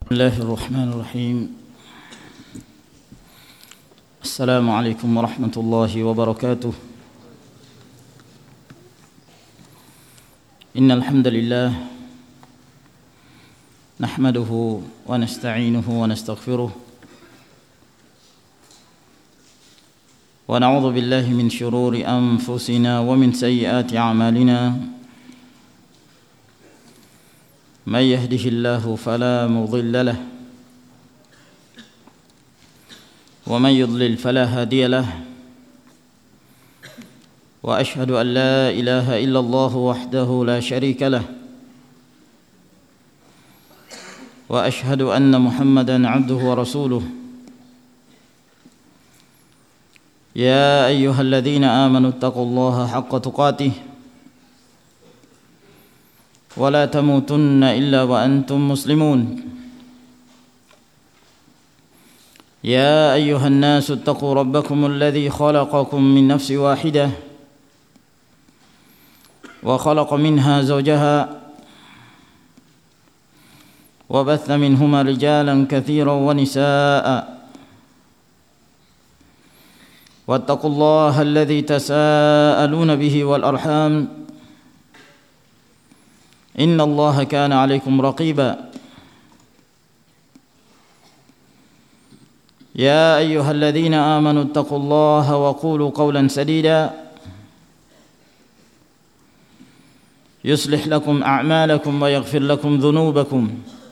الله الرحمن الرحيم. السلام عليكم ورحمة الله وبركاته. إن الحمد لله نحمده ونستعينه ونستغفره ونعوذ بالله من شرور أنفسنا ومن سيئات أعمالنا. من يهده الله فلا مضل له ومن يضلل فلا هادي له وأشهد أن لا إله إلا الله وحده لا شريك له وأشهد أن محمدا عبده ورسوله. يا أيها الذين آمنوا اتقوا الله حق تقاته ولا تموتن إلا وأنتم مسلمون. يا أيها الناس اتقوا ربكم الذي خلقكم من نفس واحدة وخلق منها زوجها وبث منهما رجالا كثيرا ونساء واتقوا الله الذي تساءلون به والأرحام إن الله كان عليكم رقيبا. يا أيها الذين آمنوا اتقوا الله وقولوا قولا سديدا يصلح لكم أعمالكم ويغفر لكم ذنوبكم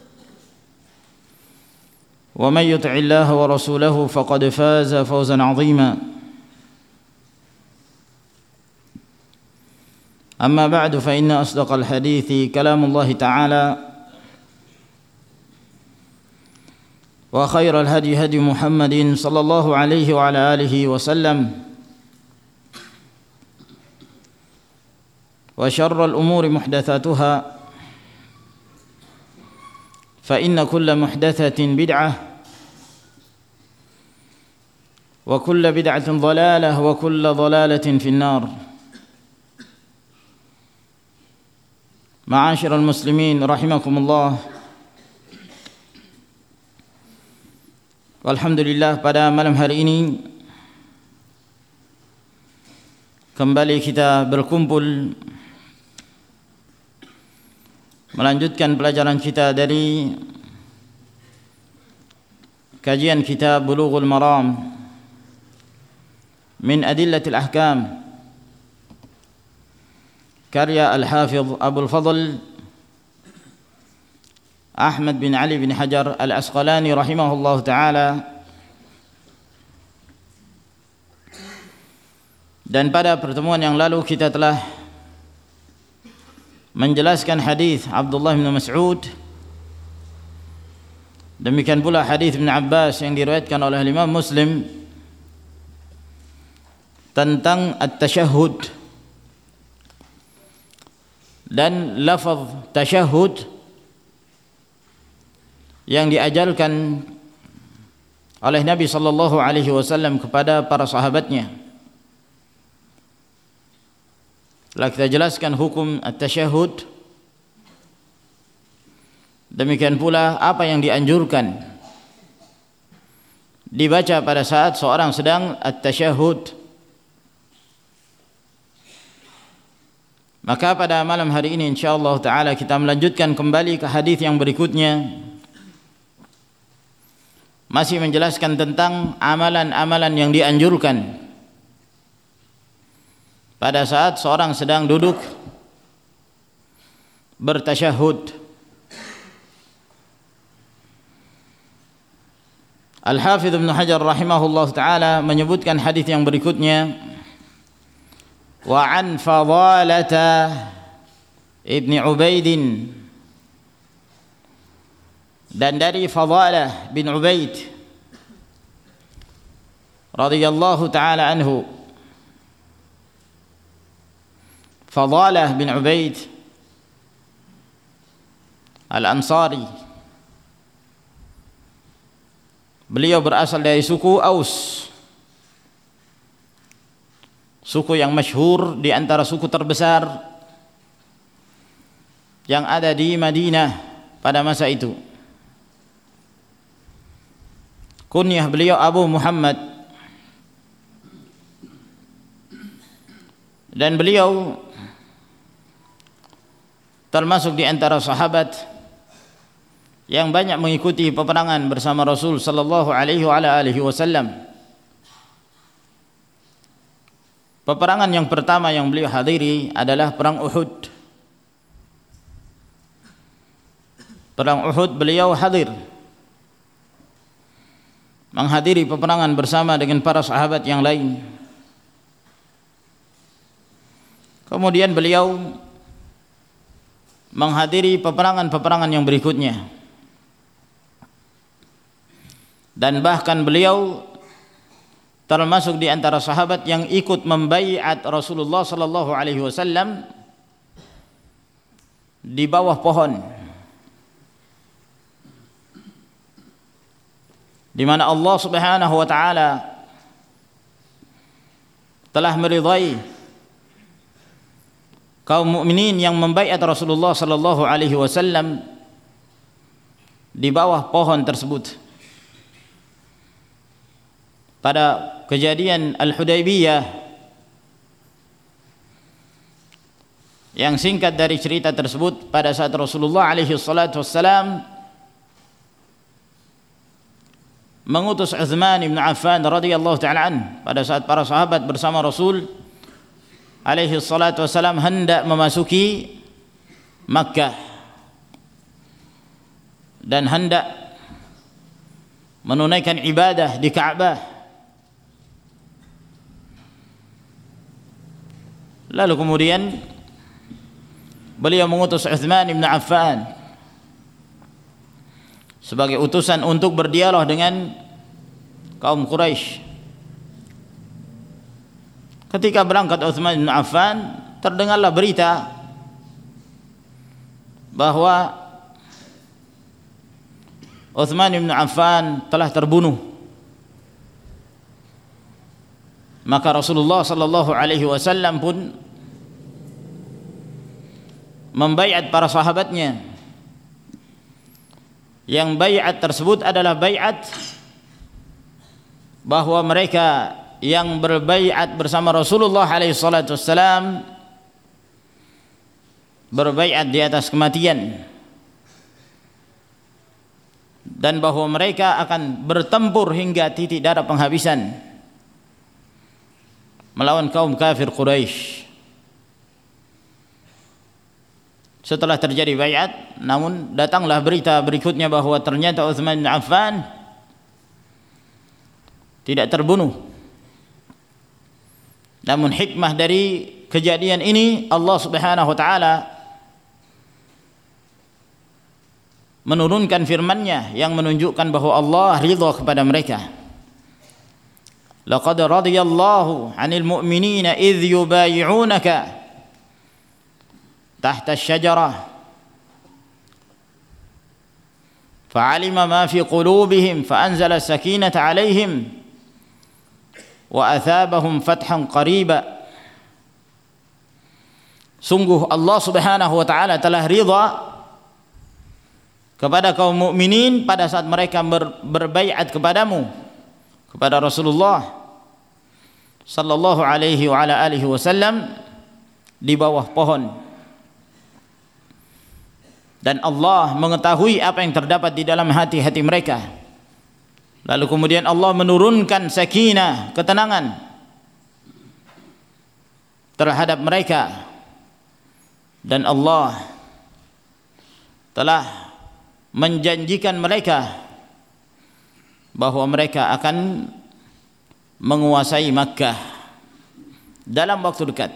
ومن يطع الله ورسوله فقد فاز فوزا عظيما. أما بعد فإن أصدق الحديث كلام الله تعالى وخير الهدي هدي محمد صلى الله عليه وعلى آله وسلم وشر الأمور محدثاتها فإن كل محدثة بدعة وكل بدعة ضلالة وكل ضلالة في النار. Ma'asyiral muslimin rahimakumullah. Alhamdulillah, pada malam hari ini kembali kita berkumpul melanjutkan pelajaran kita dari kajian kitab Bulughul Maram min Adillatil Ahkam karya Al-Hafidh Abul Fadl Ahmad bin Ali bin Hajar Al-Asqalani rahimahullah ta'ala. Dan pada pertemuan yang lalu kita telah menjelaskan hadis Abdullah bin Mas'ud, demikian pula hadis Ibn Abbas yang diriwayatkan oleh Imam Muslim tentang at-tasyahhud dan lafaz tasyahud yang diajarkan oleh Nabi sallallahu alaihi wasallam kepada para sahabatnya. Telah kita jelaskan hukum at-tasyahud, demikian pula apa yang dianjurkan dibaca pada saat seorang sedang at-tasyahud. Maka pada malam hari ini insyaallah ta'ala kita melanjutkan kembali ke hadis yang berikutnya, masih menjelaskan tentang amalan-amalan yang dianjurkan pada saat seorang sedang duduk bertasyahud. Al-Hafidh Ibn Hajar rahimahullah ta'ala menyebutkan hadis yang berikutnya, wa an Fadhalata ibni Ubaidin, dan dari Fadhalah bin Ubaid radhiyallahu ta'ala anhu. Fadhalah bin Ubaid Al-Ansari, beliau berasal dari suku Aus, suku yang masyhur di antara suku terbesar yang ada di Madinah pada masa itu. kunyah beliau Abu Muhammad, dan beliau termasuk di antara sahabat yang banyak mengikuti peperangan bersama Rasul sallallahu alaihi wasallam. Peperangan yang pertama yang beliau hadiri adalah perang Uhud. Perang Uhud beliau hadir, menghadiri peperangan bersama dengan para sahabat yang lain. Kemudian beliau menghadiri peperangan-peperangan yang berikutnya, dan bahkan beliau termasuk di antara sahabat yang ikut membaiat Rasulullah sallallahu alaihi wasallam di bawah pohon, di mana Allah Subhanahu wa taala telah meridai kaum mukminin yang membaiat Rasulullah sallallahu alaihi wasallam di bawah pohon tersebut. Pada kejadian Al-Hudaybiyah, yang singkat dari cerita tersebut, pada saat Rasulullah alaihi salatu wassalam mengutus Utsman bin Affan radhiyallahu ta'ala an, pada saat para sahabat bersama Rasul alaihi salatu wassalam hendak memasuki Makkah dan hendak menunaikan ibadah di Ka'bah. Lalu kemudian beliau mengutus Utsman bin Affan sebagai utusan untuk berdialog dengan kaum Quraisy. Ketika berangkat Utsman bin Affan, terdengarlah berita bahwa Utsman bin Affan telah terbunuh. Maka Rasulullah sallallahu alaihi wasallam pun membaiat para sahabatnya. Yang baiat tersebut adalah baiat bahwa mereka yang berbaiat bersama Rasulullah alaihi salatu wassalam berbaiat di atas kematian, dan bahwa mereka akan bertempur hingga titik darah penghabisan melawan kaum kafir Quraisy. Setelah terjadi baiat, namun datanglah berita berikutnya bahwa ternyata Utsman bin Affan tidak terbunuh. Namun hikmah dari kejadian ini, Allah Subhanahu wa taala menurunkan firman-Nya yang menunjukkan bahwa Allah ridha kepada mereka. Laqad radiyallahu 'anil mu'minina idh yubayi'unaka tahta asy-syajarah fa'alima ma fi qulubihim fa'anzala as-sakinata 'alaihim wa athabahum fathan qariba. Sungguh Allah Subhanahu wa taala telah ridha kepada kaum mukminin pada saat mereka berbaiat kepadamu, kepada Rasulullah sallallahu alaihi wa ala alihi wasallam di bawah pohon, dan Allah mengetahui apa yang terdapat di dalam hati-hati mereka. Lalu kemudian Allah menurunkan sakinah, ketenangan terhadap mereka, dan Allah telah menjanjikan mereka bahwa mereka akan menguasai Makkah dalam waktu dekat.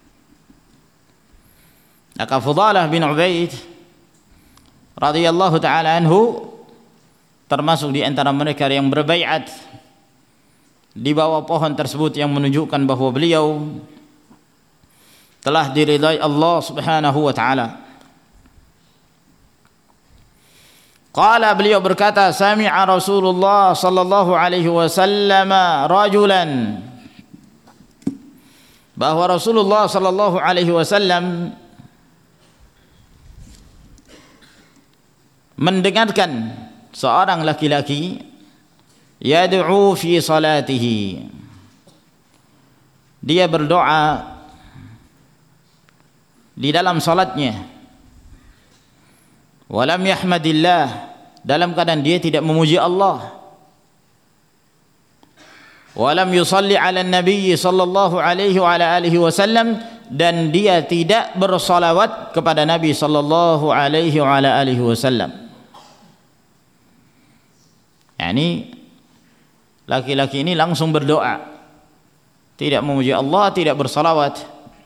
Maka Fudalah bin Ubaid radhiyallahu taala anhu termasuk di antara mereka yang berbaiat di bawah pohon tersebut, yang menunjukkan bahwa beliau telah diridai Allah Subhanahu wa taala. Qala, beliau berkata, sami'a Rasulullah sallallahu alaihi wasallam rajulan, bahwa Rasulullah sallallahu alaihi wasallam mendengarkan seorang laki-laki yad'u fi salatihi, dia berdoa di dalam salatnya, walam yahmadillah, dalam keadaan dia tidak memuji Allah, walam yusalli ala nabi sallallahu alaihi wa ala alihi wasallam, dan dia tidak bersalawat kepada Nabi sallallahu alaihi wa ala alihi wasallam. Yani laki-laki ini langsung berdoa, tidak memuji Allah, tidak bersalawat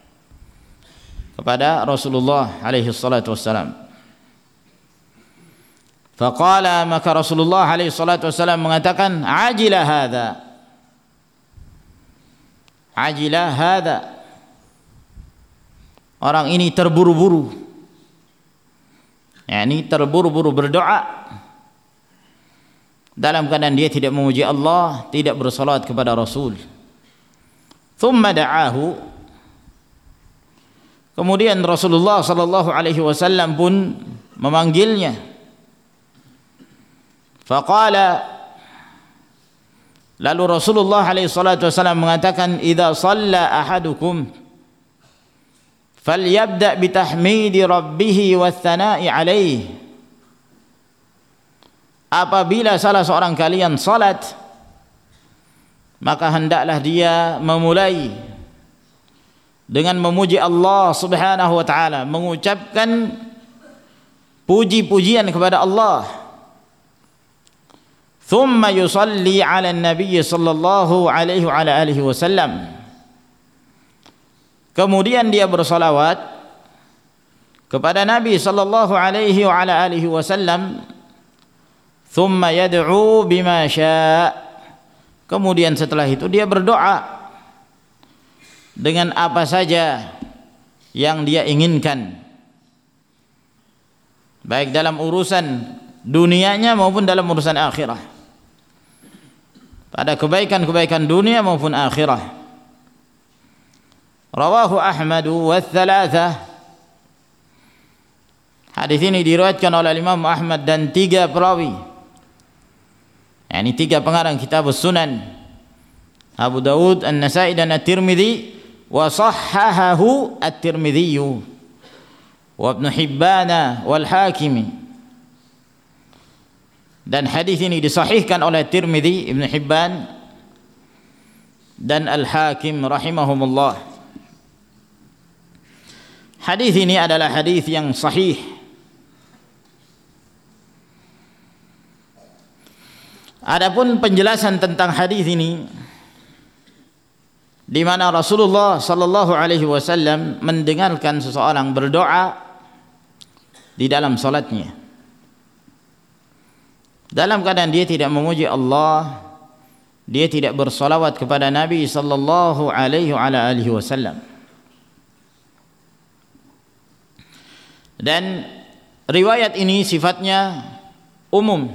kepada Rasulullah alaihi salatu wassalam. Faqala, maka Rasulullah alaihi salatu wassalam mengatakan, ajila hadza, ajila hadza, orang ini terburu-buru, yakni terburu-buru berdoa dalam keadaan dia tidak memuji Allah, tidak bersalawat kepada Rasul. Thumma da'ahu, kemudian Rasulullah sallallahu alaihi wasallam pun memanggilnya. Faqala, lalu Rasulullah alaihi salatu wasallam mengatakan, idza shalla ahadukum falyabda bitahmidi rabbih wathana'i alaih, apabila salah seorang kalian salat, maka hendaklah dia memulai dengan memuji Allah subhanahu wa ta'ala, mengucapkan puji-pujian kepada Allah. Thumma yusalli ala nabi sallallahu alaihi wa ala alihi wasallam, kemudian dia bersalawat kepada Nabi sallallahu alaihi wa ala alihi wasallam. Thumma yad'u bima syaa, kemudian setelah itu dia berdoa dengan apa saja yang dia inginkan, baik dalam urusan dunianya maupun dalam urusan akhirah, pada kebaikan-kebaikan dunia maupun akhirah. Rawahu Ahmad wa thalatha, hadis ini diriwayatkan oleh Imam Ahmad dan 3 perawi, yakni 3 pengarang kitab Sunan, Abu Dawud, An-Nasai dan At-Tirmidzi, wa sahhahahu At-Tirmidzi wa Ibnu Hibban wal Hakim, dan hadis ini disahihkan oleh Tirmidzi, Ibnu Hibban dan Al-Hakim rahimahumullah. Hadis ini adalah hadis yang sahih. Adapun penjelasan tentang hadis ini, di mana Rasulullah sallallahu alaihi wasallam mendengarkan seseorang berdoa di dalam salatnya, dalam keadaan dia tidak memuji Allah, dia tidak bersalawat kepada Nabi sallallahu alaihi wa ala alihi wasallam. Dan riwayat ini sifatnya umum,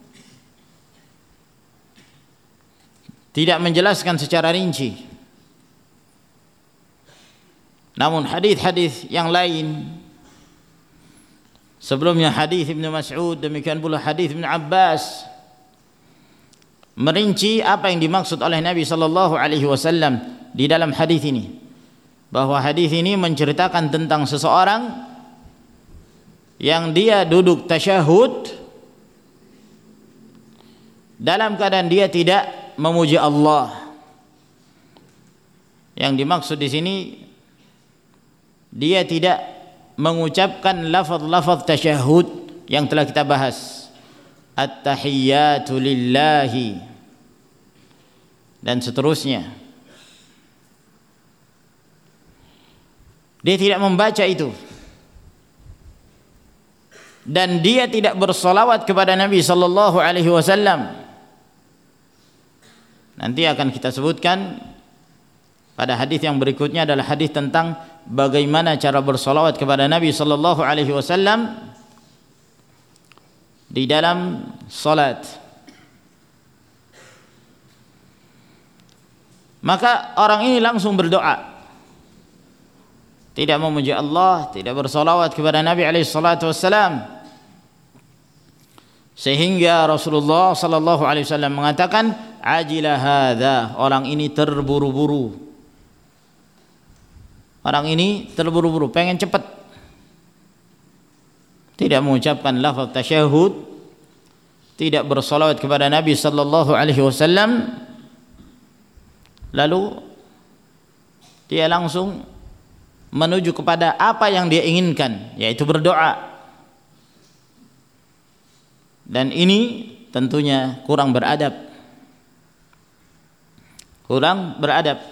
tidak menjelaskan secara rinci. Namun hadis-hadis yang lain, sebelumnya hadis Ibnu Mas'ud, demikian pula hadis Ibnu Abbas, merinci apa yang dimaksud oleh Nabi sallallahu alaihi wasallam di dalam hadis ini, bahwa hadis ini menceritakan tentang seseorang yang dia duduk tasyahud dalam keadaan dia tidak memuji Allah. Yang dimaksud di sini, dia tidak mengucapkan lafaz-lafaz tasyahud yang telah kita bahas, at-tahiyyatu lillahi dan seterusnya. Dia tidak membaca itu, dan dia tidak bersalawat kepada Nabi sallallahu alaihi wasallam. Nanti akan kita sebutkan pada hadis yang berikutnya, adalah hadis tentang bagaimana cara bersalawat kepada Nabi sallallahu alaihi wasallam di dalam salat. Maka orang ini langsung berdoa, tidak memuji Allah, tidak bersalawat kepada Nabi alaihi salatu wassalam, Sehingga Rasulullah sallallahu alaihi wasallam mengatakan, ajila hadza, orang ini terburu-buru. Orang ini terburu-buru, pengen cepat. Tidak mengucapkan lafaz tasyahud, tidak bersolawat kepada Nabi sallallahu alaihi wasallam, lalu dia langsung menuju kepada apa yang dia inginkan, yaitu berdoa. Dan ini tentunya kurang beradab. Kurang beradab.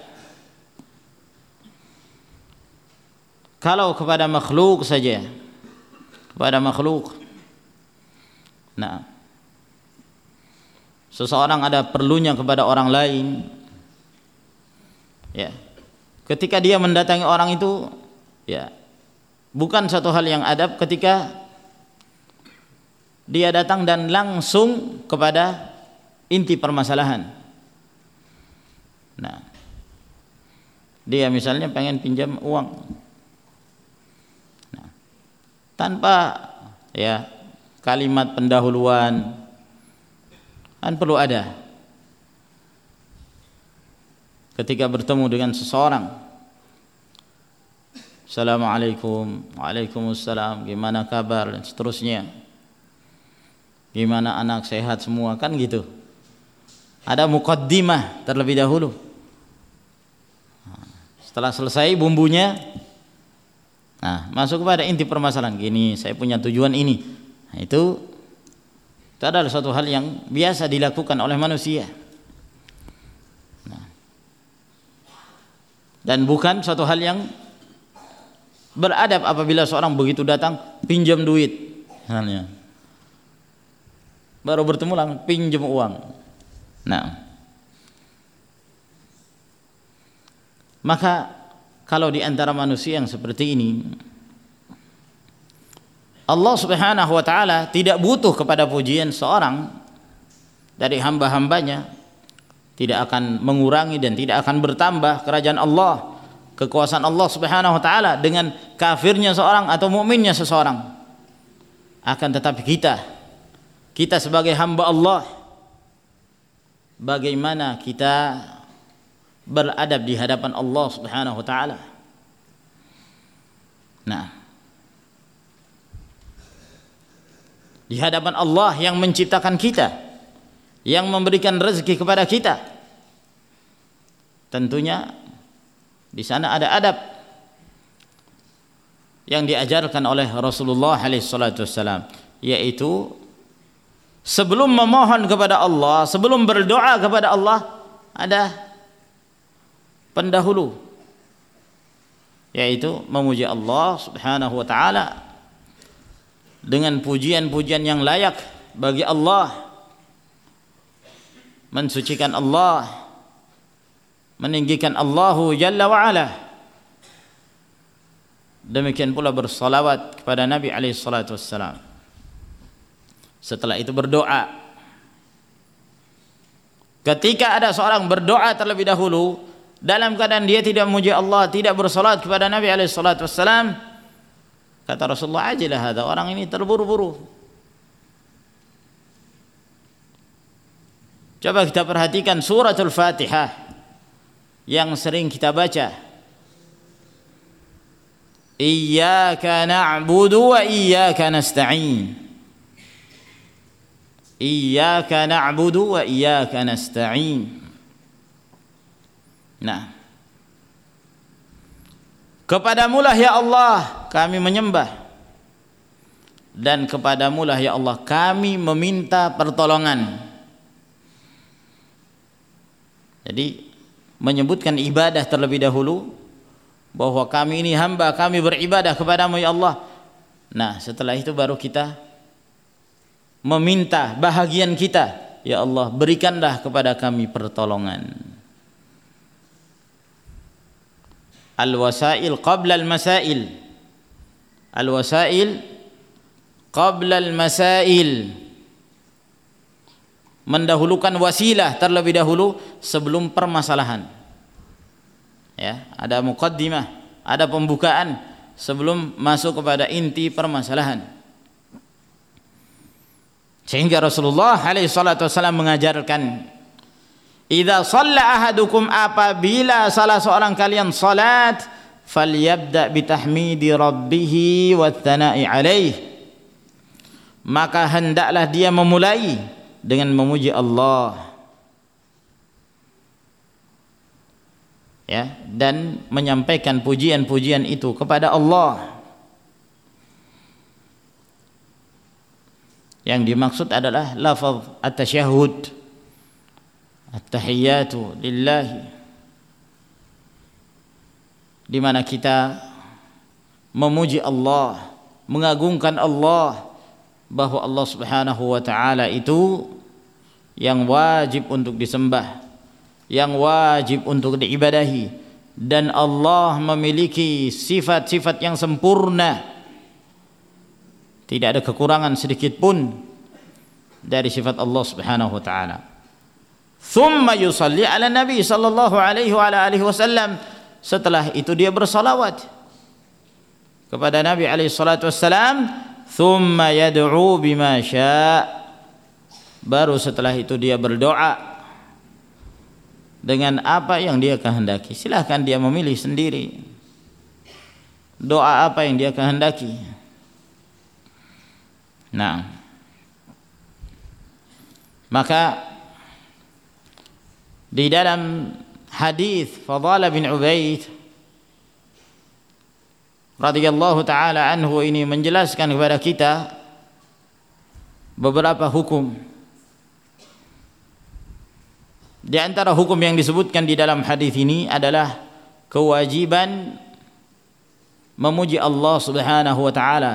Kalau kepada makhluk saja, kepada makhluk, nah, seseorang ada perlunya kepada orang lain, ya, ketika dia mendatangi orang itu, ya, bukan satu hal yang adab ketika dia datang dan langsung kepada inti permasalahan. Nah, dia misalnya pengen pinjam uang, nah, tanpa ya kalimat pendahuluan, kan perlu ada. Ketika bertemu dengan seseorang, assalamualaikum, waalaikumsalam, gimana kabar, dan seterusnya, gimana anak, sehat semua, kan gitu. Ada muqaddimah terlebih dahulu. Setelah selesai bumbunya, nah, masuk kepada inti permasalahan. Gini, saya punya tujuan ini. Nah, itu adalah suatu hal yang biasa dilakukan oleh manusia. Nah, dan bukan suatu hal yang beradab apabila seorang begitu datang pinjam duit, misalnya, baru bertemu langsung pinjam uang. Nah, maka kalau di antara manusia yang seperti ini, Allah Subhanahu wa taala tidak butuh kepada pujian seorang dari hamba-hambanya, tidak akan mengurangi dan tidak akan bertambah kerajaan Allah, kekuasaan Allah Subhanahu wa taala dengan kafirnya seorang atau mukminnya seseorang. Akan tetapi kita sebagai hamba Allah, bagaimana kita beradab di hadapan Allah Subhanahu wa taala. Nah, di hadapan Allah yang menciptakan kita, yang memberikan rezeki kepada kita, tentunya di sana ada adab yang diajarkan oleh Rasulullah SAW, yaitu sebelum memohon kepada Allah, sebelum berdoa kepada Allah, ada pendahulu, yaitu memuji Allah Subhanahu wa taala dengan pujian-pujian yang layak bagi Allah, mensucikan Allah, meninggikan Allahu Jalla wa Ala. Demikian pula bersalawat kepada Nabi alaihi salatu wassalam. Setelah itu berdoa. Ketika ada seorang berdoa terlebih dahulu dalam keadaan dia tidak memuji Allah, tidak bersalat kepada Nabi alaihi salatu wassalam, kata Rasulullah, ajilah hadza, orang ini terburu-buru. Coba kita perhatikan suratul Fatihah yang sering kita baca. Iyyaka na'budu wa iyyaka nasta'in. Iyyaka na'budu wa iyyaka nasta'in. Nah, kepadamulah ya Allah kami menyembah, dan kepadamulah ya Allah kami meminta pertolongan. Jadi menyebutkan ibadah terlebih dahulu, bahwa kami ini hamba, kami beribadah kepadamu ya Allah. Nah, setelah itu baru kita meminta bahagian kita, ya Allah berikanlah kepada kami pertolongan. Al-wasail qabla al-masail. Al-wasail qabla al-masail. Mendahulukan wasilah terlebih dahulu sebelum permasalahan. Ya, ada muqaddimah, ada pembukaan sebelum masuk kepada inti permasalahan. Sehingga Rasulullah alaihi salatu wasallam mengajarkan, idza shalla ahadukum, apabila salah seorang kalian salat, falyabda bitahmidi rabbih wa tsana'i alaih, maka hendaklah dia memulai dengan memuji Allah, ya, dan menyampaikan pujian-pujian itu kepada Allah. Yang dimaksud adalah lafaz at-tasyahhud, at-tahiyyatu lillahi, di mana kita memuji Allah, mengagungkan Allah, bahwa Allah Subhanahu wa taala itu yang wajib untuk disembah, yang wajib untuk diibadahi, dan Allah memiliki sifat-sifat yang sempurna. Tidak ada kekurangan sedikit pun dari sifat Allah Subhanahu wa taala. Thumma yusalli ala Nabi sallallahu alaihi wa ala alihi wasallam. Setelah itu dia bersalawat kepada Nabi alaihi salatu wassalam. Thumma yad'u bima syaa. Baru setelah itu dia berdoa dengan apa yang dia kehendaki. Silahkan dia memilih sendiri doa apa yang dia kehendaki. Nah, maka di dalam hadis Fadhalah bin Ubaid radhiyallahu taala anhu ini menjelaskan kepada kita beberapa hukum. Di antara hukum yang disebutkan di dalam hadis ini adalah kewajiban memuji Allah Subhanahu wa taala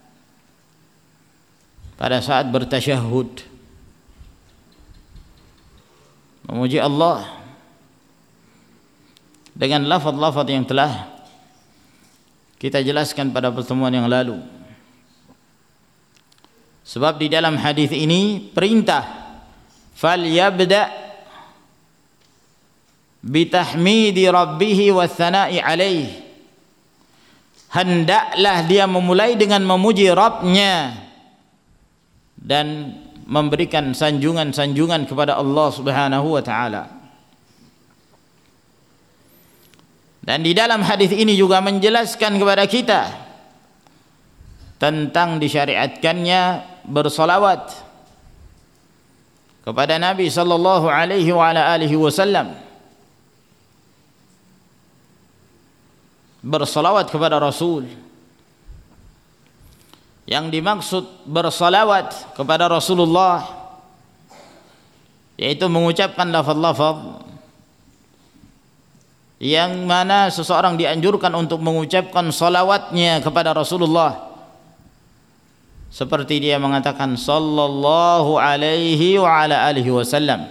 pada saat bertasyahud, memuji Allah dengan lafaz-lafaz yang telah kita jelaskan pada pertemuan yang lalu. Sebab di dalam hadis ini perintah falyabda bitahmidi rabbih wa tsana'i alaih, hendaklah dia memulai dengan memuji Rabbnya dan memberikan sanjungan-sanjungan kepada Allah Subhanahu wa taala. Dan di dalam hadis ini juga menjelaskan kepada kita tentang disyariatkannya bersolawat kepada Nabi sallallahu alaihi wa ala alihi wasallam, bersolawat kepada Rasul. Yang dimaksud bersalawat kepada Rasulullah yaitu mengucapkan lafaz-lafaz yang mana seseorang dianjurkan untuk mengucapkan salawatnya kepada Rasulullah, seperti dia mengatakan sallallahu alaihi wa ala alihi wasallam,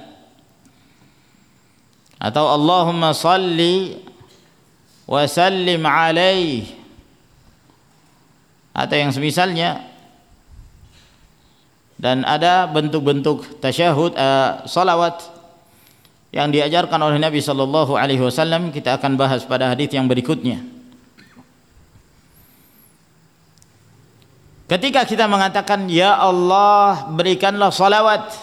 atau Allahumma salli wa sallim alaihi, atau yang semisalnya. Dan ada bentuk-bentuk tasyahud, salawat yang diajarkan oleh Nabi sallallahu alaihi wasallam. Kita akan bahas pada hadis yang berikutnya. Ketika kita mengatakan ya Allah berikanlah salawat,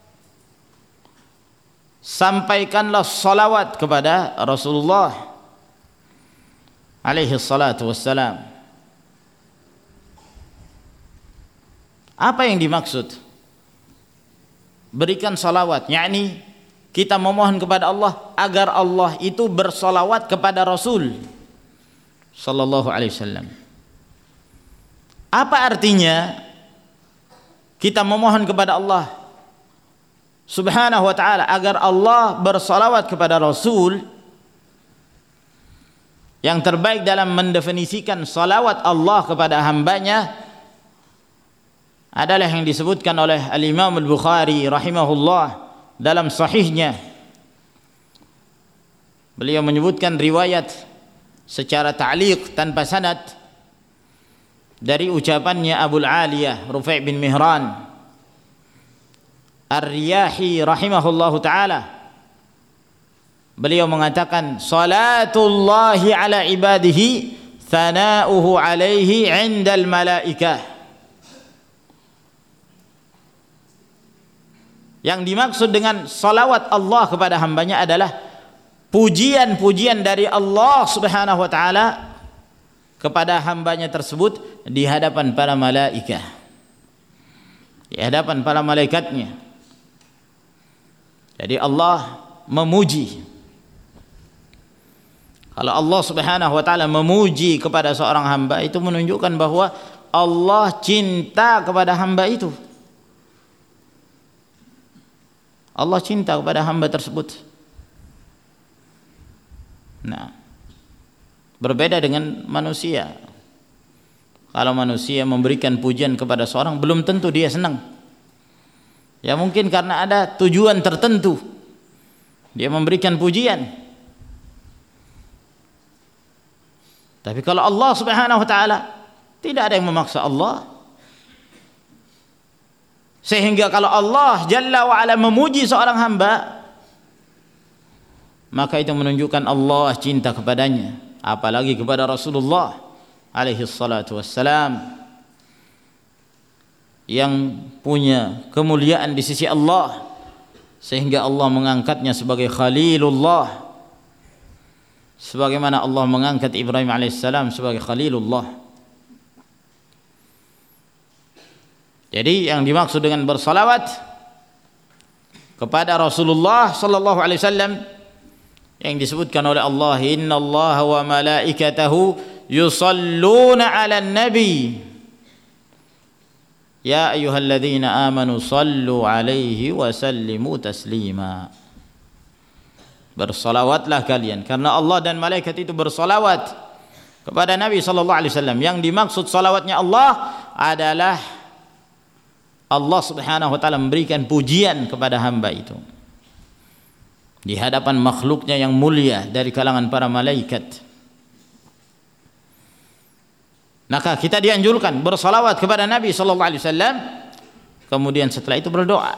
sampaikanlah salawat kepada Rasulullah alaihi salatu wassalam, apa yang dimaksud berikan salawat? Yakni kita memohon kepada Allah agar Allah itu bersalawat kepada Rasul sallallahu alaihi wasallam. Apa artinya kita memohon kepada Allah Subhanahu wa taala agar Allah bersalawat kepada Rasul? Yang terbaik dalam mendefinisikan salawat Allah kepada hambanya adalah yang disebutkan oleh Al-Imam Al-Bukhari rahimahullah dalam sahihnya. Beliau menyebutkan riwayat secara ta'liq tanpa sanad dari ucapannya Abul Aliyah Rufai' bin Mihran Ar-Riyahi rahimahullahu ta'ala. Beliau mengatakan salatullahi ala ibadihi thana'uhu alaihi 'indal malaikah. Yang dimaksud dengan salawat Allah kepada hambanya adalah pujian-pujian dari Allah Subhanahu wa taala kepada hambanya tersebut di hadapan para malaikat, di hadapan para malaikatnya. Jadi Allah memuji. Kalau Allah Subhanahu wa taala memuji kepada seorang hamba, itu menunjukkan bahwa Allah cinta kepada hamba itu. Allah cinta kepada hamba tersebut. Nah, berbeda dengan manusia. Kalau manusia memberikan pujian kepada seorang, belum tentu dia senang. Ya mungkin karena ada tujuan tertentu dia memberikan pujian. Tapi kalau Allah Subhanahu wa taala, tidak ada yang memaksa Allah. Sehingga kalau Allah Jalla wa Ala memuji seorang hamba, maka itu menunjukkan Allah cinta kepadanya, apalagi kepada Rasulullah alaihi salatu wassalam yang punya kemuliaan di sisi Allah, sehingga Allah mengangkatnya sebagai Khalilullah, sebagaimana Allah mengangkat Ibrahim alaihissalam sebagai Khalilullah. Jadi yang dimaksud dengan bersalawat kepada Rasulullah sallallahu alaihi wasallam yang disebutkan oleh Allah, innallaha wa malaikatahu yusalluna 'alan nabi ya ayyuhalladzina amanu sallu 'alaihi wa sallimu taslima. Bersalawatlah kalian, karena Allah dan malaikat itu bersalawat kepada Nabi sallallahu alaihi wasallam. Yang dimaksud salawatnya Allah adalah Allah Subhanahu wa taala memberikan pujian kepada hamba itu di hadapan makhluknya yang mulia dari kalangan para malaikat. Maka kita dianjurkan bersalawat kepada Nabi sallallahu alaihi wasallam, kemudian setelah itu berdoa.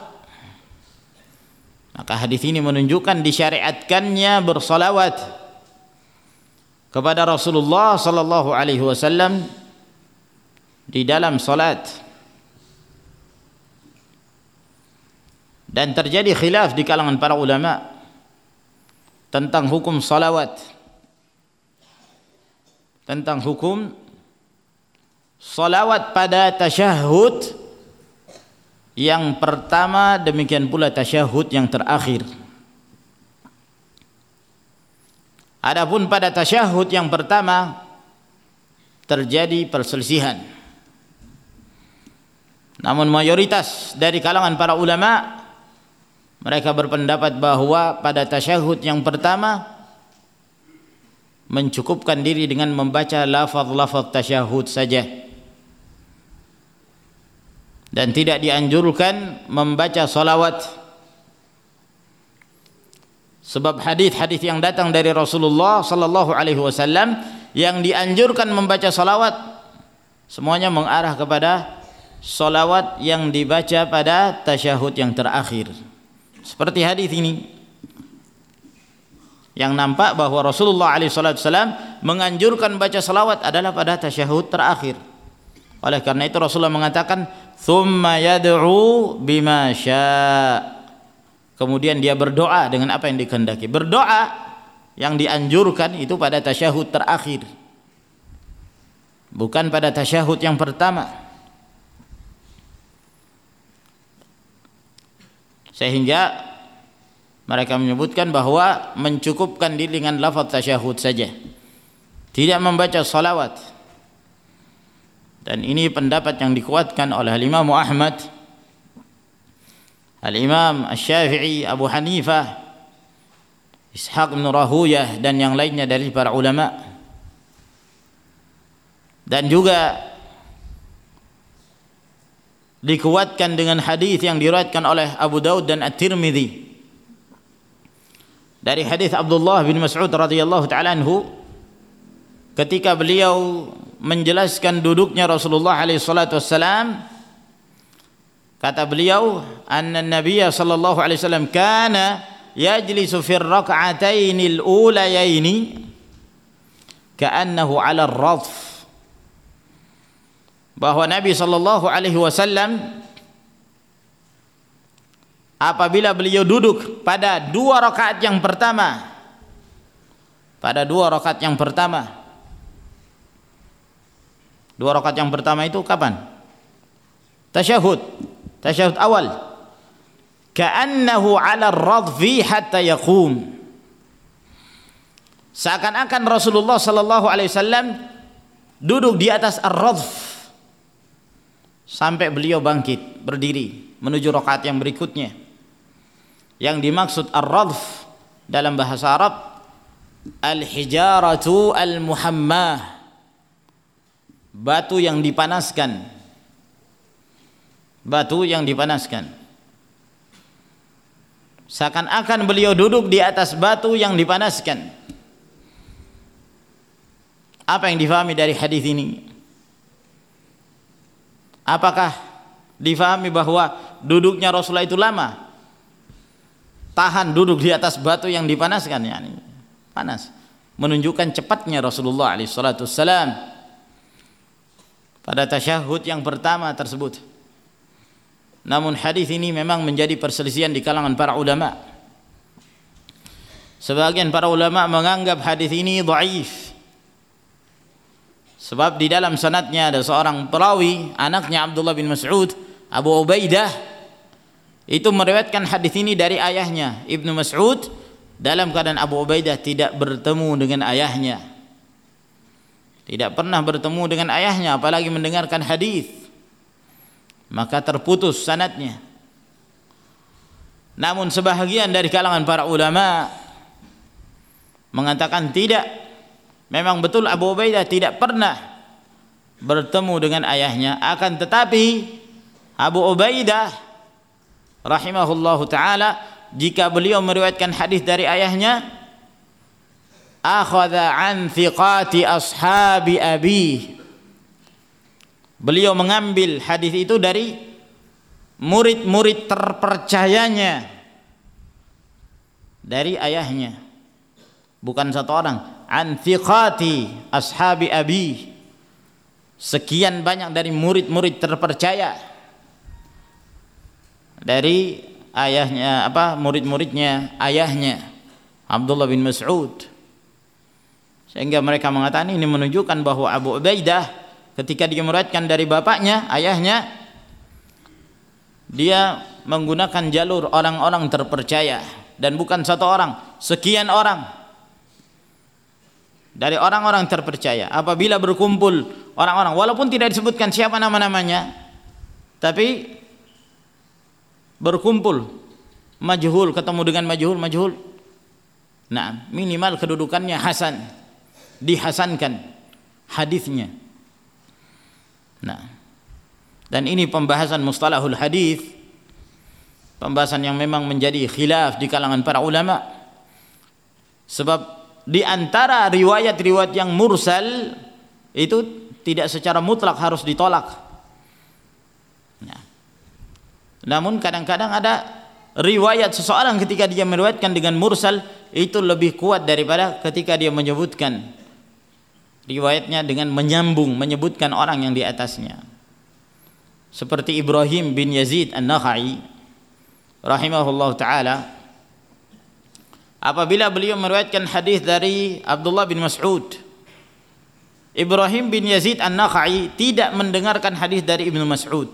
Maka hadis ini menunjukkan disyariatkannya bersalawat kepada Rasulullah sallallahu alaihi wasallam di dalam salat. Dan terjadi khilaf di kalangan para ulama tentang hukum salawat, tentang hukum salawat pada tasyahud yang pertama, demikian pula tasyahud yang terakhir. Adapun pada tasyahud yang pertama terjadi perselisihan, namun mayoritas dari kalangan para ulama mereka berpendapat bahwa pada tasyahud yang pertama mencukupkan diri dengan membaca lafaz-lafaz tasyahud saja, dan tidak dianjurkan membaca salawat, sebab hadis-hadis yang datang dari Rasulullah sallallahu alaihi wasallam yang dianjurkan membaca salawat semuanya mengarah kepada salawat yang dibaca pada tasyahud yang terakhir. Seperti hadis ini yang nampak bahwa Rasulullah SAW menganjurkan baca salawat adalah pada tasyahud terakhir. Oleh karena itu Rasulullah mengatakan thumma yad'u bima syaa, kemudian dia berdoa dengan apa yang dikehendaki. Berdoa yang dianjurkan itu pada tasyahud terakhir, bukan pada tasyahud yang pertama. Sehingga mereka menyebutkan bahwa mencukupkan diri dengan lafaz tasyahud saja, tidak membaca salawat. Dan ini pendapat yang dikuatkan oleh Imam Ahmad, Al-Imam Asy-Syafi'i, Abu Hanifah, Ishaq bin Rahuyah dan yang lainnya dari para ulama. Dan juga dikuatkan dengan hadis yang diriwayatkan oleh Abu Daud dan At-Tirmidzi dari hadis Abdullah bin Mas'ud radhiyallahu taala anhu, ketika beliau menjelaskan duduknya Rasulullah alaihi salatu wassalam, kata beliau, anna Nabiy sallallahu alaihi wasallam kana yajlisu fi ar-rak'ataini al-ulayaini ka'annahu 'ala ar-radf, bahwa Nabi sallallahu alaihi wasallam apabila beliau duduk pada 2 rakaat yang pertama. Pada 2 rakaat yang pertama. 2 rakaat yang pertama itu kapan? Tasyahud awal. Ka'annahu 'ala ar-radfi hatta yaqum. Seakan-akan Rasulullah sallallahu alaihi wasallam duduk di atas ar-radf sampai beliau bangkit berdiri menuju rakaat yang berikutnya. Yang dimaksud ar-radf dalam bahasa Arab al-hijaratu al-muhammah, batu yang dipanaskan. Batu yang dipanaskan. Seakan-akan beliau duduk di atas batu yang dipanaskan. Apa yang difahami dari hadis ini? Apakah difahami bahwa duduknya Rasulullah itu lama? Tahan duduk di atas batu yang dipanaskan, yakni panas. Menunjukkan cepatnya Rasulullah alaihi salatu wassalam pada tasyahud yang pertama tersebut. Namun hadis ini memang menjadi perselisihan di kalangan para ulama. Sebagian para ulama menganggap hadis ini dhaif. Sebab di dalam sanadnya ada seorang perawi, anaknya Abdullah bin Mas'ud, Abu Ubaidah, itu meriwayatkan hadis ini dari ayahnya Ibnu Mas'ud, dalam keadaan Abu Ubaidah tidak bertemu dengan ayahnya. Tidak pernah bertemu dengan ayahnya, apalagi mendengarkan hadis. Maka terputus sanadnya. Namun sebahagian dari kalangan para ulama mengatakan tidak. Memang betul Abu Ubaidah tidak pernah bertemu dengan ayahnya, akan tetapi Abu Ubaidah rahimahullahu taala jika beliau meriwayatkan hadis dari ayahnya, akhadha an thiqati ashabi abi, beliau mengambil hadis itu dari murid-murid terpercayanya dari ayahnya, bukan satu orang. An thiqati ashabi abi, sekian banyak dari murid-murid terpercaya dari ayahnya, murid-muridnya ayahnya Abdullah bin Mas'ud, sehingga mereka mengatakan ini menunjukkan bahwa Abu Ubaidah ketika dia meriwayatkan dari bapaknya, ayahnya, dia menggunakan jalur orang-orang terpercaya, dan bukan satu orang, sekian orang dari orang-orang terpercaya. Apabila berkumpul orang-orang, walaupun tidak disebutkan siapa nama-namanya, tapi berkumpul majhul ketemu dengan majhul, nah minimal kedudukannya hasan, dihasankan hadisnya. Nah, dan ini pembahasan mustalahul hadis, pembahasan yang memang menjadi khilaf di kalangan para ulama. Sebab di antara riwayat-riwayat yang mursal itu tidak secara mutlak harus ditolak. Nah, namun kadang-kadang ada riwayat seseorang ketika dia meriwayatkan dengan mursal itu lebih kuat daripada ketika dia menyebutkan riwayatnya dengan menyambung, menyebutkan orang yang di atasnya. Seperti Ibrahim bin Yazid An-Nakha'i rahimahullah ta'ala, apabila beliau meriwayatkan hadis dari Abdullah bin Mas'ud, Ibrahim bin Yazid An-Nakha'i tidak mendengarkan hadis dari Ibnu Mas'ud.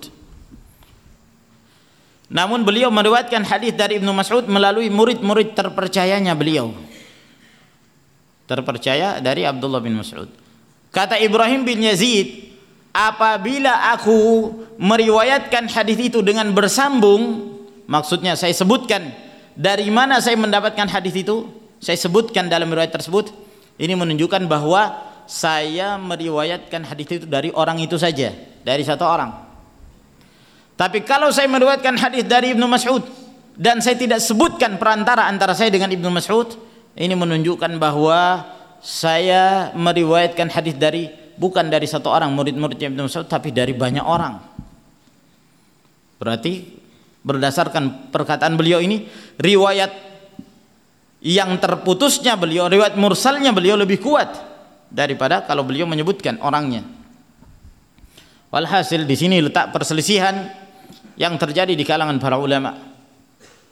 Namun beliau meriwayatkan hadis dari Ibnu Mas'ud melalui murid-murid terpercayanya beliau. Terpercaya dari Abdullah bin Mas'ud. Kata Ibrahim bin Yazid, apabila aku meriwayatkan hadis itu dengan bersambung, maksudnya saya sebutkan dari mana saya mendapatkan hadis itu, saya sebutkan dalam riwayat tersebut, ini menunjukkan bahwa saya meriwayatkan hadis itu dari orang itu saja, dari satu orang. Tapi kalau saya meriwayatkan hadis dari Ibnu Mas'ud dan saya tidak sebutkan perantara antara saya dengan Ibnu Mas'ud, ini menunjukkan bahwa saya meriwayatkan hadis dari, bukan dari satu orang murid-muridnya Ibnu Mas'ud, tapi dari banyak orang. Berarti berdasarkan perkataan beliau ini, riwayat yang terputusnya beliau, riwayat mursalnya beliau lebih kuat daripada kalau beliau menyebutkan orangnya. Walhasil di sini letak perselisihan yang terjadi di kalangan para ulama.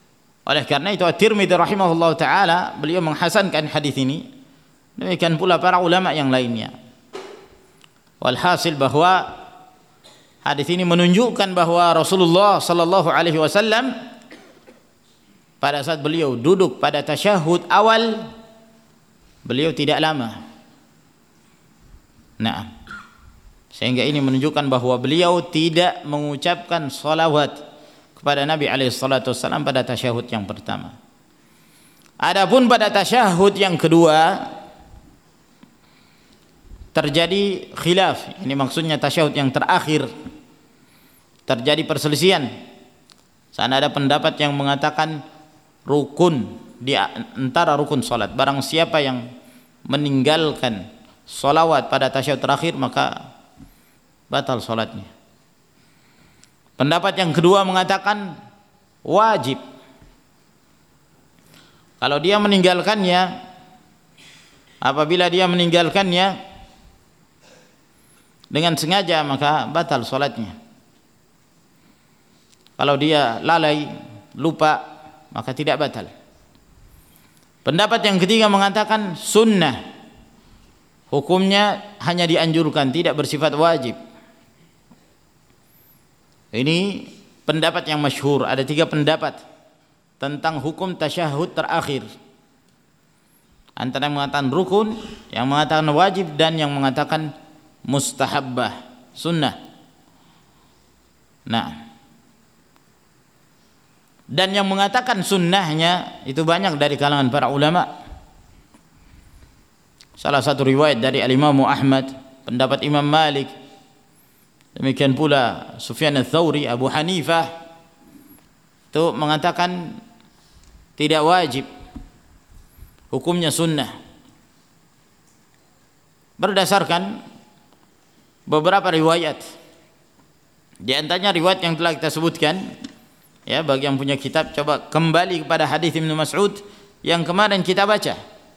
Oleh karena itu At-Tirmidzi rahimahullah taala beliau menghasankan hadis ini. Demikian pula para ulama yang lainnya. Walhasil bahwa hadis ini menunjukkan bahwa Rasulullah sallallahu alaihi wasallam pada saat beliau duduk pada tasyahud awal, beliau tidak lama. Nah, sehingga ini menunjukkan bahwa beliau tidak mengucapkan salawat kepada Nabi alaihi salatu wasallam pada tasyahud yang pertama. Adapun pada tasyahud yang kedua terjadi khilaf. Ini maksudnya tasyahud yang terakhir. Terjadi perselisihan. Sana ada pendapat yang mengatakan rukun di antara rukun salat. Barang siapa yang meninggalkan salawat pada tasyahud terakhir maka batal salatnya. Pendapat yang kedua mengatakan wajib. Kalau dia meninggalkannya, apabila dia meninggalkannya dengan sengaja maka batal salatnya. Kalau dia lalai, lupa, maka tidak batal. Pendapat yang ketiga mengatakan sunnah. Hukumnya hanya dianjurkan, tidak bersifat wajib. Ini pendapat yang masyhur. Ada 3 pendapat tentang hukum tasyahud terakhir. Antara yang mengatakan rukun, yang mengatakan wajib, dan yang mengatakan mustahabbah, sunnah. Nah, dan yang mengatakan sunnahnya itu banyak dari kalangan para ulama. Salah satu riwayat dari Al-Imam Ahmad, pendapat Imam Malik, demikian pula Sufyan Ats-Tsauri, Abu Hanifah itu mengatakan tidak wajib, hukumnya sunnah, berdasarkan beberapa riwayat. Di antaranya riwayat yang telah kita sebutkan. Ya, bagi yang punya kitab coba kembali kepada hadis Ibnu Mas'ud yang kemarin kita baca.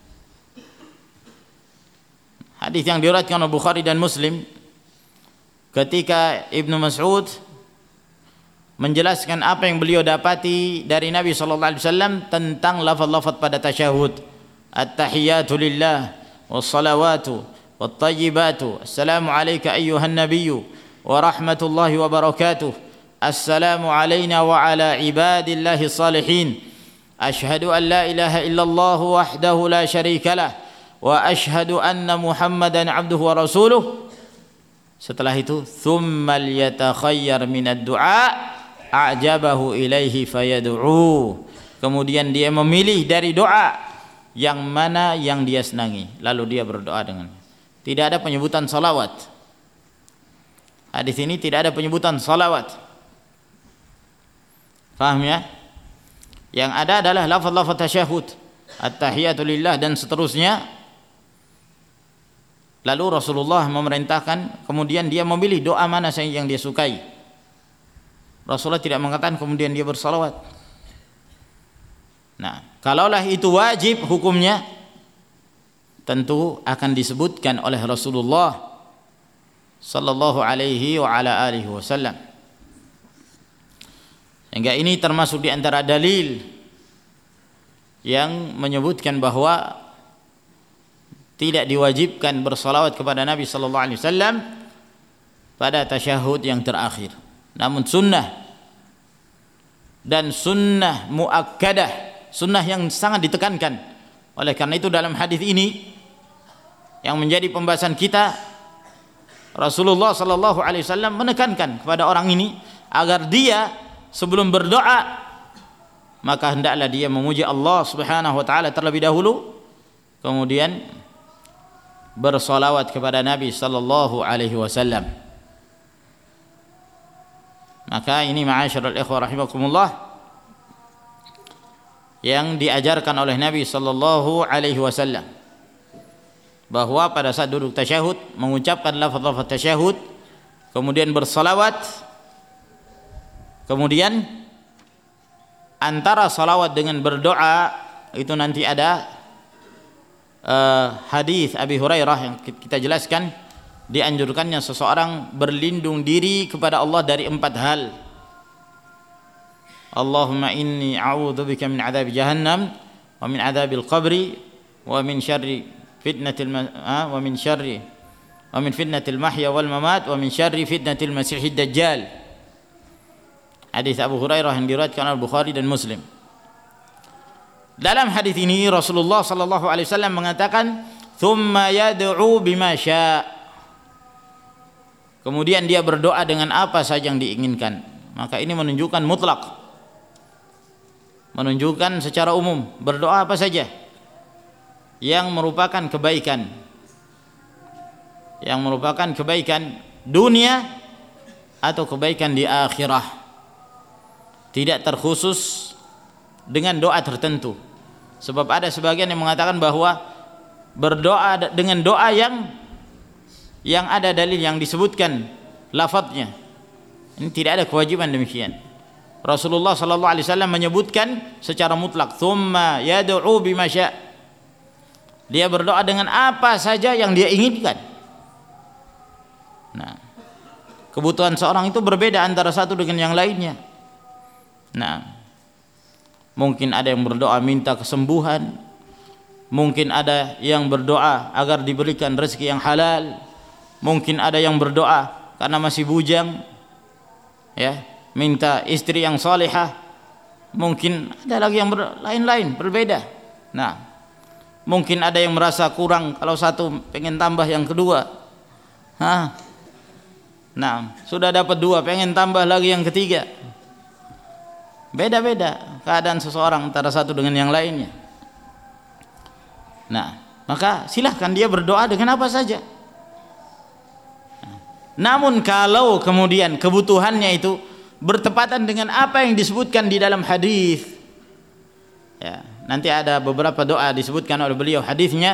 Hadis yang diriwayatkan oleh Bukhari dan Muslim ketika Ibnu Mas'ud menjelaskan apa yang beliau dapati dari Nabi sallallahu alaihi wasallam tentang lafaz-lafaz pada tasyahud. At-tahiyatu lillah was-salawatu wat-thayyibatu. Assalamu alayka ayyuhan nabiyyu wa rahmatullahi wa barakatuh. Assalamu alayna wa ala ibadillahi salihin. Ashhadu an la ilaha illallah wahdahu la syarika lah wa ashhadu anna Muhammadan abduhu wa rasuluh. Setelah itu thumma liyatakhayyar minad du'a a'jabahu ilaihi fayad'u. Kemudian dia memilih dari doa yang mana yang dia senangi, lalu dia berdoa dengannya. Tidak ada penyebutan salawat. Hadis ini tidak ada penyebutan salawat. Faham ya? Yang ada adalah lafaz-lafaz tasyahud, at-tahiyatu lillah dan seterusnya. Lalu Rasulullah memerintahkan, kemudian dia memilih doa mana yang dia sukai. Rasulullah tidak mengatakan kemudian dia bersalawat. Nah, kalaulah itu wajib hukumnya, tentu akan disebutkan oleh Rasulullah sallallahu alaihi wa ala alihi wasallam. Sehingga ini termasuk di antara dalil yang menyebutkan bahwa tidak diwajibkan bersalawat kepada Nabi sallallahu alaihi wasallam pada tasyahud yang terakhir. Namun sunnah, dan sunnah muakkadah, sunnah yang sangat ditekankan. Oleh karena itu dalam hadis ini yang menjadi pembahasan kita, Rasulullah sallallahu alaihi wasallam menekankan kepada orang ini agar dia sebelum berdoa maka hendaklah dia memuji Allah Subhanahu wa taala terlebih dahulu, kemudian bersolawat kepada Nabi sallallahu alaihi wasallam. Maka ini ma'asyiral ikhwah rahimakumullah yang diajarkan oleh Nabi sallallahu alaihi wasallam, bahwa pada saat duduk tasyahud mengucapkan lafaz-lafaz tasyahud, kemudian bersolawat. Kemudian antara salawat dengan berdoa itu nanti ada hadis Abi Hurairah yang kita jelaskan, dianjurkannya seseorang berlindung diri kepada Allah dari 4 hal. Allahumma inni a'udzubika min adzabi jahannam wa min adzabil qabri wa min syarri fitnatil mahya wal mamat wa min syarri fitnatil masiihid dajjal. Hadis Abu Hurairah yang diriwayatkan oleh Bukhari dan Muslim. Dalam hadis ini Rasulullah sallallahu alaihi wasallam mengatakan, "Tsumma yad'u bima syaa." Kemudian dia berdoa dengan apa saja yang diinginkan. Maka ini menunjukkan mutlak. Menunjukkan secara umum berdoa apa saja yang merupakan kebaikan, yang merupakan kebaikan dunia atau kebaikan di akhirah, tidak terkhusus dengan doa tertentu. Sebab ada sebagian yang mengatakan bahwa berdoa dengan doa yang ada dalil yang disebutkan lafadznya, ini tidak ada kewajiban demikian. Rasulullah sallallahu alaihi wasallam menyebutkan secara mutlak, "Tsumma yad'u bima syaa." Dia berdoa dengan apa saja yang dia inginkan. Nah, kebutuhan seorang itu berbeda antara satu dengan yang lainnya. Nah, mungkin ada yang berdoa minta kesembuhan, mungkin ada yang berdoa agar diberikan rezeki yang halal, mungkin ada yang berdoa karena masih bujang, ya, minta istri yang salihah, mungkin ada lagi yang lain-lain berbeda. Nah, mungkin ada yang merasa kurang kalau satu pengen tambah yang kedua. Nah, sudah dapat dua pengen tambah lagi yang ketiga. Beda-beda keadaan seseorang antara satu dengan yang lainnya. Nah, maka silahkan dia berdoa dengan apa saja. Namun kalau kemudian kebutuhannya itu bertepatan dengan apa yang disebutkan di dalam hadis, ya, nanti ada beberapa doa disebutkan oleh beliau hadisnya,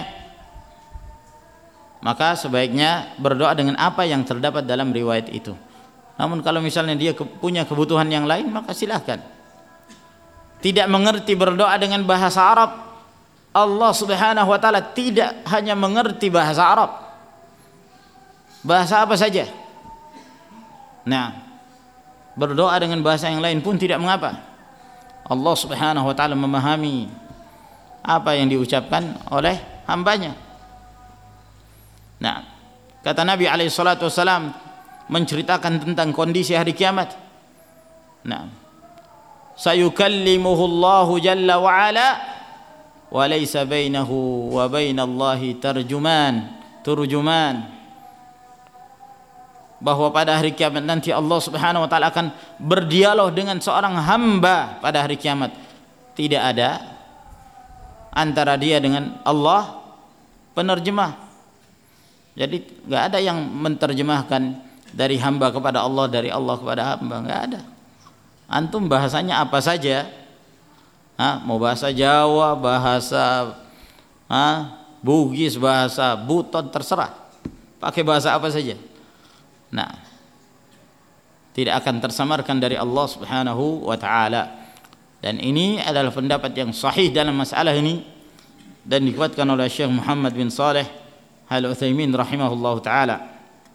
maka sebaiknya berdoa dengan apa yang terdapat dalam riwayat itu. Namun kalau misalnya dia punya kebutuhan yang lain, maka silahkan. Tidak mengerti berdoa dengan bahasa Arab, Allah Subhanahu wa taala tidak hanya mengerti bahasa Arab, bahasa apa saja. Nah, berdoa dengan bahasa yang lain pun tidak mengapa. Allah Subhanahu wa taala memahami apa yang diucapkan oleh hambanya. Nah, kata Nabi alaihi salatu wasalam menceritakan tentang kondisi hari kiamat. Nah, sayukallimuhu Allahu jalla wa ala wa laysa bainahu wa bainallahi turjuman, bahwa pada hari kiamat nanti Allah Subhanahu wa taala akan berdialog dengan seorang hamba pada hari kiamat. Tidak ada antara dia dengan Allah penerjemah. Jadi enggak ada yang menerjemahkan dari hamba kepada Allah, dari Allah kepada hamba, enggak ada. Antum bahasanya apa saja, mau bahasa Jawa, bahasa Bugis, bahasa Buton, terserah, pakai bahasa apa saja. Nah, tidak akan tersamarkan dari Allah Subhanahu wa taala. Dan ini adalah pendapat yang sahih dalam masalah ini dan dikuatkan oleh Syekh Muhammad bin Shalih Al-Utsaimin rahimahullahu taala.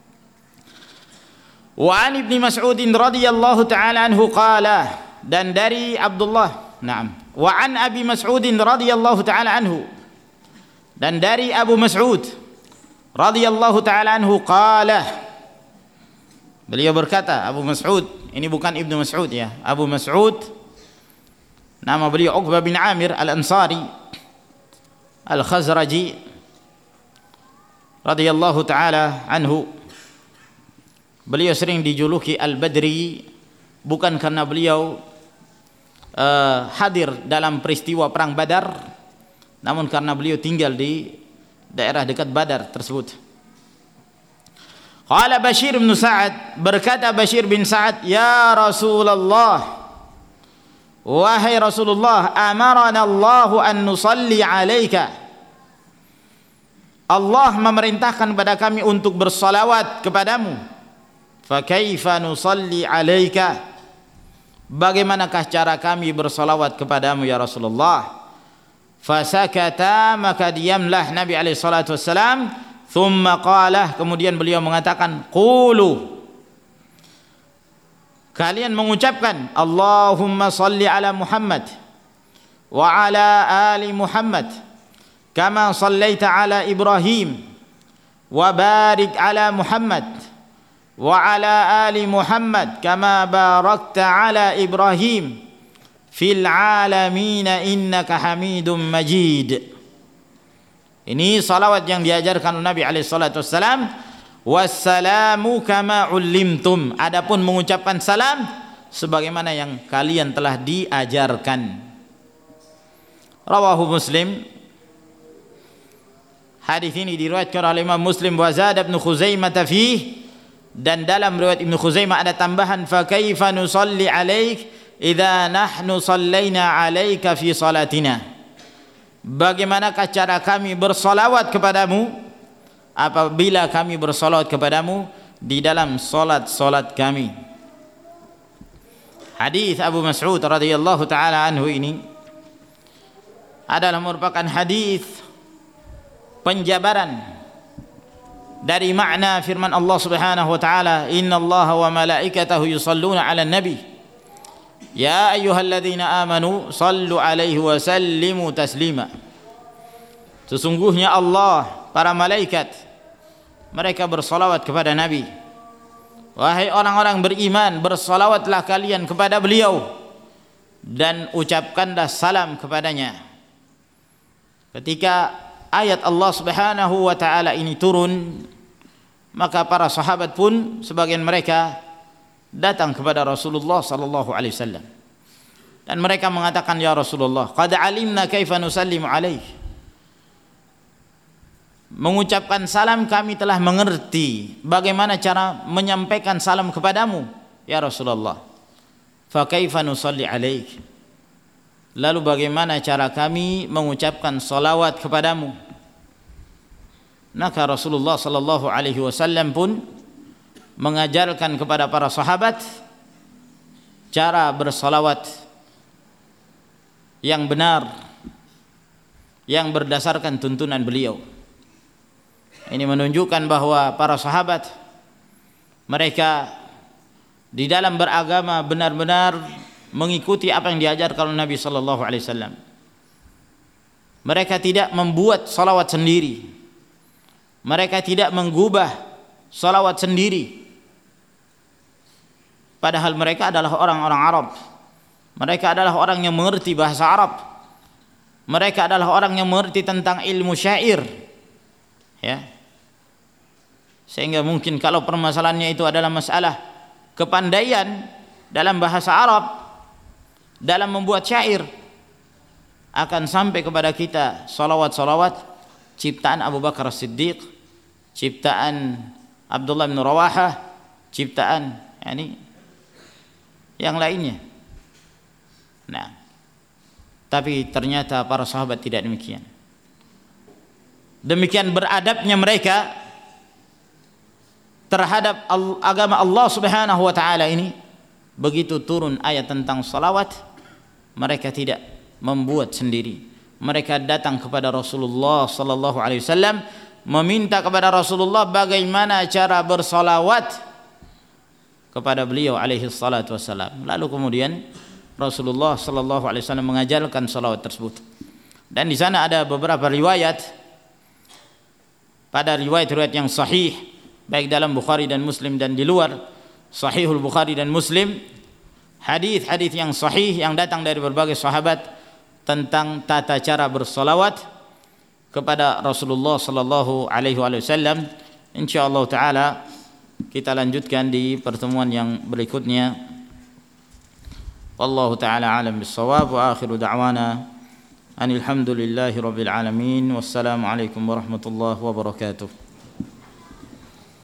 Wa an Ibnu Mas'ud radhiyallahu taala anhu qala, dan dari Abdullah, wa an Abi Mas'ud radhiyallahu taala anhu, dan dari Abu Mas'ud radhiyallahu taala anhu qala, beliau berkata, Abu Mas'ud, ini bukan Ibnu Mas'ud ya, Abu Mas'ud nama beliau Uqbah bin Amir Al-Ansari Al-Khazraji radhiyallahu taala anhu. Beliau sering dijuluki Al-Badri, bukan karena beliau hadir dalam peristiwa perang Badar, namun karena beliau tinggal di daerah dekat Badar tersebut. Qala Bashir bin Sa'ad, berkata Bashir bin Sa'ad, ya Rasulullah, wahai Rasulullah, amarana Allahu an nusalli alaika, Allah memerintahkan pada kami untuk bersalawat kepadamu. Fa kaifa nusalli alaika, bagaimanakah cara kami bersalawat kepadamu ya Rasulullah? Fasakata, maka diamlah Nabi alaihi salatu wassalam. Thumma qala, kemudian beliau mengatakan, qulu, kalian mengucapkan Allahumma salli ala Muhammad wa ala ali Muhammad kama sallaita ala Ibrahim wa barik ala Muhammad wa ala ali Muhammad kama barakta ala Ibrahim fil alamin innaka Hamidum Majid. Ini salawat yang diajarkan Nabi alaihi salatu wassalam. Wassalamu kama ulimtum. Adapun mengucapkan salam sebagaimana yang kalian telah diajarkan. Rawahu Muslim. Hadis ini diriwayatkan oleh Imam Muslim wa zada Ibnu Khuzaimah fihi, dan dalam riwayat Ibnu Khuzaimah ada tambahan fa kaifa nusalli alaik idza nahnu sallaina alaika fi salatina. Bagaimanakah cara kami bersolawat kepadamu apabila kami bersolawat kepadamu di dalam solat kami. Hadis Abu Mas'ud radhiyallahu taala anhu ini adalah merupakan hadis penjabaran dari makna firman Allah Subhanahu wa taala, innallaha wa malaikatahu yusalluna 'alan nabi ya ayyuhalladzina amanu sallu alaihi wa sallimu taslima. Sesungguhnya Allah, para malaikat, mereka bersalawat kepada Nabi. Wahai orang-orang beriman, bersalawatlah kalian kepada beliau dan ucapkanlah salam kepadanya. Ketika ayat Allah Subhanahu wa taala ini turun, maka para sahabat pun sebagian mereka datang kepada Rasulullah sallallahu alaihi wasallam dan mereka mengatakan, ya Rasulullah, qad alimna kaifa nusallimu alaih. Mengucapkan salam kami telah mengerti bagaimana cara menyampaikan salam kepadamu ya Rasulullah. Fa kaifa nusalli alaik. Lalu bagaimana cara kami mengucapkan salawat kepadamu? Maka Rasulullah sallallahu alaihi wasallam pun mengajarkan kepada para sahabat cara bersalawat yang benar yang berdasarkan tuntunan beliau. Ini menunjukkan bahwa para sahabat mereka di dalam beragama benar-benar mengikuti apa yang diajarkan oleh Nabi sallallahu alaihi wasallam. Mereka tidak membuat salawat sendiri. Mereka tidak menggubah salawat sendiri. Padahal mereka adalah orang-orang Arab. Mereka adalah orang yang mengerti bahasa Arab. Mereka adalah orang yang mengerti tentang ilmu syair. Ya. Sehingga mungkin kalau permasalahannya itu adalah masalah kepandaian dalam bahasa Arab, dalam membuat syair, akan sampai kepada kita salawat-salawat ciptaan Abu Bakar As-Siddiq, ciptaan Abdullah bin Rawahah, ciptaan yang lainnya. Nah, tapi ternyata para sahabat tidak demikian. Demikian beradabnya mereka terhadap agama Allah Subhanahu wa taala ini. Begitu turun ayat tentang salawat, mereka tidak membuat sendiri. Mereka datang kepada Rasulullah sallallahu alaihi wasallam meminta kepada Rasulullah bagaimana cara bersalawat kepada beliau alaihi salatu wassalam. Lalu kemudian Rasulullah sallallahu alaihi wasallam mengajarkan salawat tersebut. Dan di sana ada beberapa riwayat, pada riwayat-riwayat yang sahih baik dalam Bukhari dan Muslim dan di luar Sahihul Bukhari dan Muslim, hadis-hadis yang sahih yang datang dari berbagai sahabat tentang tata cara bersalawat kepada Rasulullah sallallahu alaihi wasallam. Insyaallah taala kita lanjutkan di pertemuan yang berikutnya. Wallahu taala alam bissawab wa akhiru da'wana anil hamdulillahi rabbil alamin. Wassalamu alaikum warahmatullahi wabarakatuh.